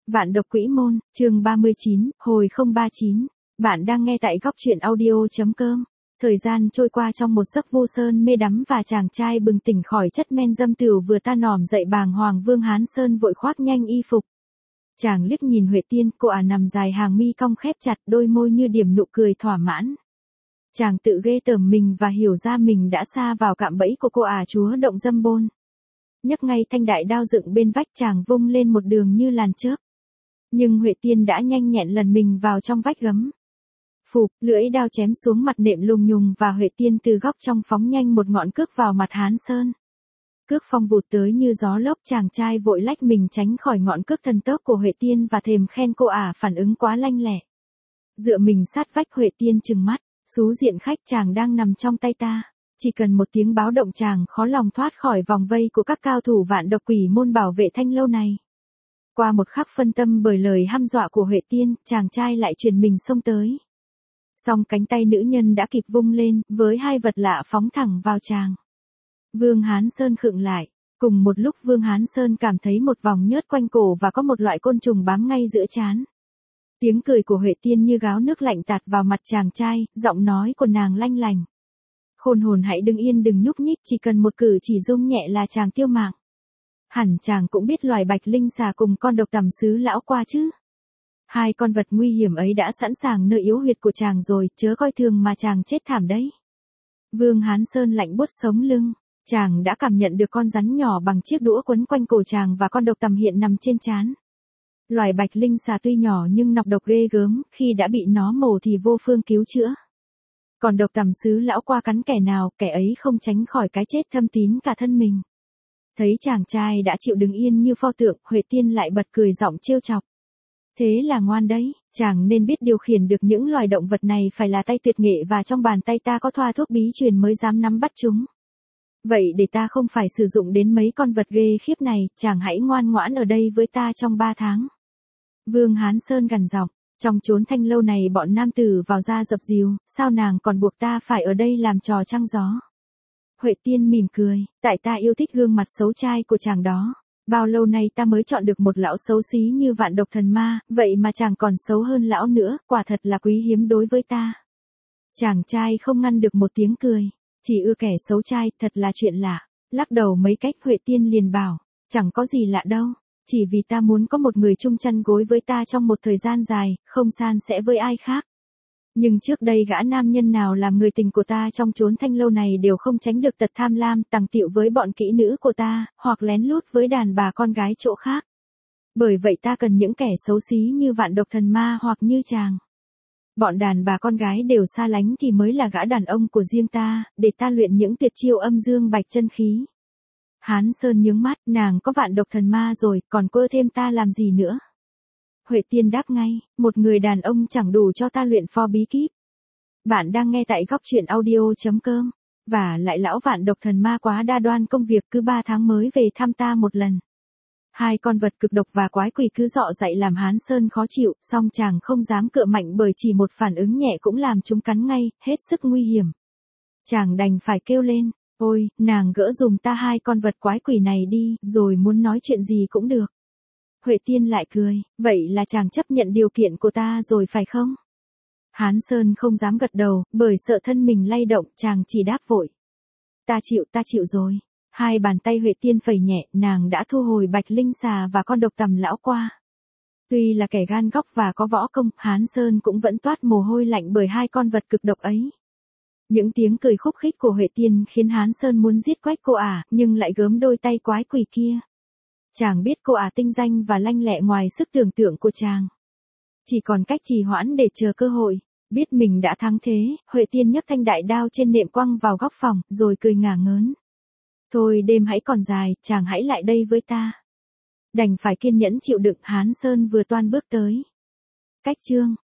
Vạn độc quỷ môn, chương 39, hồi 039. Bạn đang nghe tại góc truyện audio.com. Thời gian trôi qua trong một giấc vô sơn mê đắm và chàng trai bừng tỉnh khỏi chất men dâm tửu vừa ta nòm dậy bàng hoàng. Vương Hán Sơn vội khoác nhanh y phục. Chàng liếc nhìn Huệ Tiên, cô nằm dài hàng mi cong khép chặt, đôi môi như điểm nụ cười thỏa mãn. Chàng tự ghê tởm mình và hiểu ra mình đã sa vào cạm bẫy của cô chúa động dâm bôn. Nhấc ngay thanh đại đao dựng bên vách, chàng vung lên một đường như làn chớp. Nhưng Huệ Tiên đã nhanh nhẹn lần mình vào trong vách gấm. Phụp, lưỡi đao chém xuống mặt nệm lùng nhùng và Huệ Tiên từ góc trong phóng nhanh một ngọn cước vào mặt Hán Sơn. Cước phong vụt tới như gió lốc, chàng trai vội lách mình tránh khỏi ngọn cước thần tốc của Huệ Tiên và thèm khen cô phản ứng quá lanh lẹ. Dựa mình sát vách, Huệ Tiên trừng mắt, xú diện khách, chàng đang nằm trong tay ta. Chỉ cần một tiếng báo động chàng khó lòng thoát khỏi vòng vây của các cao thủ vạn độc quỷ môn bảo vệ thanh lâu này. Qua một khắc phân tâm bởi lời hăm dọa của Huệ Tiên, chàng trai lại chuyển mình xông tới. Song cánh tay nữ nhân đã kịp vung lên, với hai vật lạ phóng thẳng vào chàng. Vương Hán Sơn khựng lại. Cùng một lúc Vương Hán Sơn cảm thấy một vòng nhớt quanh cổ và có một loại côn trùng bám ngay giữa trán. Tiếng cười của Huệ Tiên như gáo nước lạnh tạt vào mặt chàng trai, giọng nói của nàng lanh lành. Khôn hồn hãy đứng yên, đừng nhúc nhích, chỉ cần một cử chỉ rung nhẹ là chàng tiêu mạng. Hẳn chàng cũng biết loài bạch linh xà cùng con độc tằm sứ lão qua chứ. Hai con vật nguy hiểm ấy đã sẵn sàng nơi yếu huyệt của chàng rồi, chớ coi thường mà chàng chết thảm đấy. Vương Hán Sơn lạnh buốt sống lưng, chàng đã cảm nhận được con rắn nhỏ bằng chiếc đũa quấn quanh cổ chàng và con độc tằm hiện nằm trên trán. Loài bạch linh xà tuy nhỏ nhưng nọc độc ghê gớm, khi đã bị nó mổ thì vô phương cứu chữa. Còn độc tằm sứ lão qua cắn kẻ nào, kẻ ấy không tránh khỏi cái chết thâm tín cả thân mình. Thấy chàng trai đã chịu đứng yên như pho tượng, Huệ Tiên lại bật cười giọng trêu chọc. Thế là ngoan đấy, chàng nên biết điều khiển được những loài động vật này phải là tay tuyệt nghệ và trong bàn tay ta có thoa thuốc bí truyền mới dám nắm bắt chúng. Vậy để ta không phải sử dụng đến mấy con vật ghê khiếp này, chàng hãy ngoan ngoãn ở đây với ta trong 3 tháng. Vương Hán Sơn gằn giọng, trong chốn thanh lâu này bọn nam tử vào ra dập dìu, sao nàng còn buộc ta phải ở đây làm trò trăng gió. Huệ Tiên mỉm cười, tại ta yêu thích gương mặt xấu trai của chàng đó. Bao lâu nay ta mới chọn được một lão xấu xí như Vạn Độc Thần Ma, vậy mà chàng còn xấu hơn lão nữa, quả thật là quý hiếm đối với ta. Chàng trai không ngăn được một tiếng cười, chỉ ưa kẻ xấu trai, thật là chuyện lạ. Lắc đầu mấy cách, Huệ Tiên liền bảo, chẳng có gì lạ đâu, chỉ vì ta muốn có một người chung chăn gối với ta trong một thời gian dài, không san sẻ với ai khác. Nhưng trước đây gã nam nhân nào làm người tình của ta trong chốn thanh lâu này đều không tránh được tật tham lam, tằng tiệu với bọn kỹ nữ của ta, hoặc lén lút với đàn bà con gái chỗ khác. Bởi vậy ta cần những kẻ xấu xí như Vạn Độc Thần Ma hoặc như chàng. Bọn đàn bà con gái đều xa lánh thì mới là gã đàn ông của riêng ta, để ta luyện những tuyệt chiêu âm dương bạch chân khí. Hán Sơn nhướng mắt, nàng có Vạn Độc Thần Ma rồi, còn quơ thêm ta làm gì nữa? Huệ Tiên đáp ngay, một người đàn ông chẳng đủ cho ta luyện phò bí kíp. Bạn đang nghe tại góc truyện audio.com. Và lại lão Vạn Độc Thần Ma quá đa đoan, công việc cứ 3 tháng mới về thăm ta một lần. Hai con vật cực độc và quái quỷ cứ dọ dậy làm Hán Sơn khó chịu, song chàng không dám cựa mạnh bởi chỉ một phản ứng nhẹ cũng làm chúng cắn ngay, hết sức nguy hiểm. Chàng đành phải kêu lên, ôi, nàng gỡ dùm ta hai con vật quái quỷ này đi, rồi muốn nói chuyện gì cũng được. Huệ Tiên lại cười, vậy là chàng chấp nhận điều kiện của ta rồi phải không? Hán Sơn không dám gật đầu, bởi sợ thân mình lay động, chàng chỉ đáp vội. Ta chịu rồi. Hai bàn tay Huệ Tiên phẩy nhẹ, nàng đã thu hồi bạch linh xà và con độc tằm lão qua. Tuy là kẻ gan góc và có võ công, Hán Sơn cũng vẫn toát mồ hôi lạnh bởi hai con vật cực độc ấy. Những tiếng cười khúc khích của Huệ Tiên khiến Hán Sơn muốn giết quách cô nhưng lại gớm đôi tay quái quỷ kia. Chàng biết cô tinh danh và lanh lẹ ngoài sức tưởng tượng của chàng. Chỉ còn cách trì hoãn để chờ cơ hội. Biết mình đã thắng thế, Huệ Tiên nhấc thanh đại đao trên nệm quăng vào góc phòng, rồi cười ngả ngớn. Thôi đêm hãy còn dài, chàng hãy lại đây với ta. Đành phải kiên nhẫn chịu đựng, Hán Sơn vừa toan bước tới. Cách chương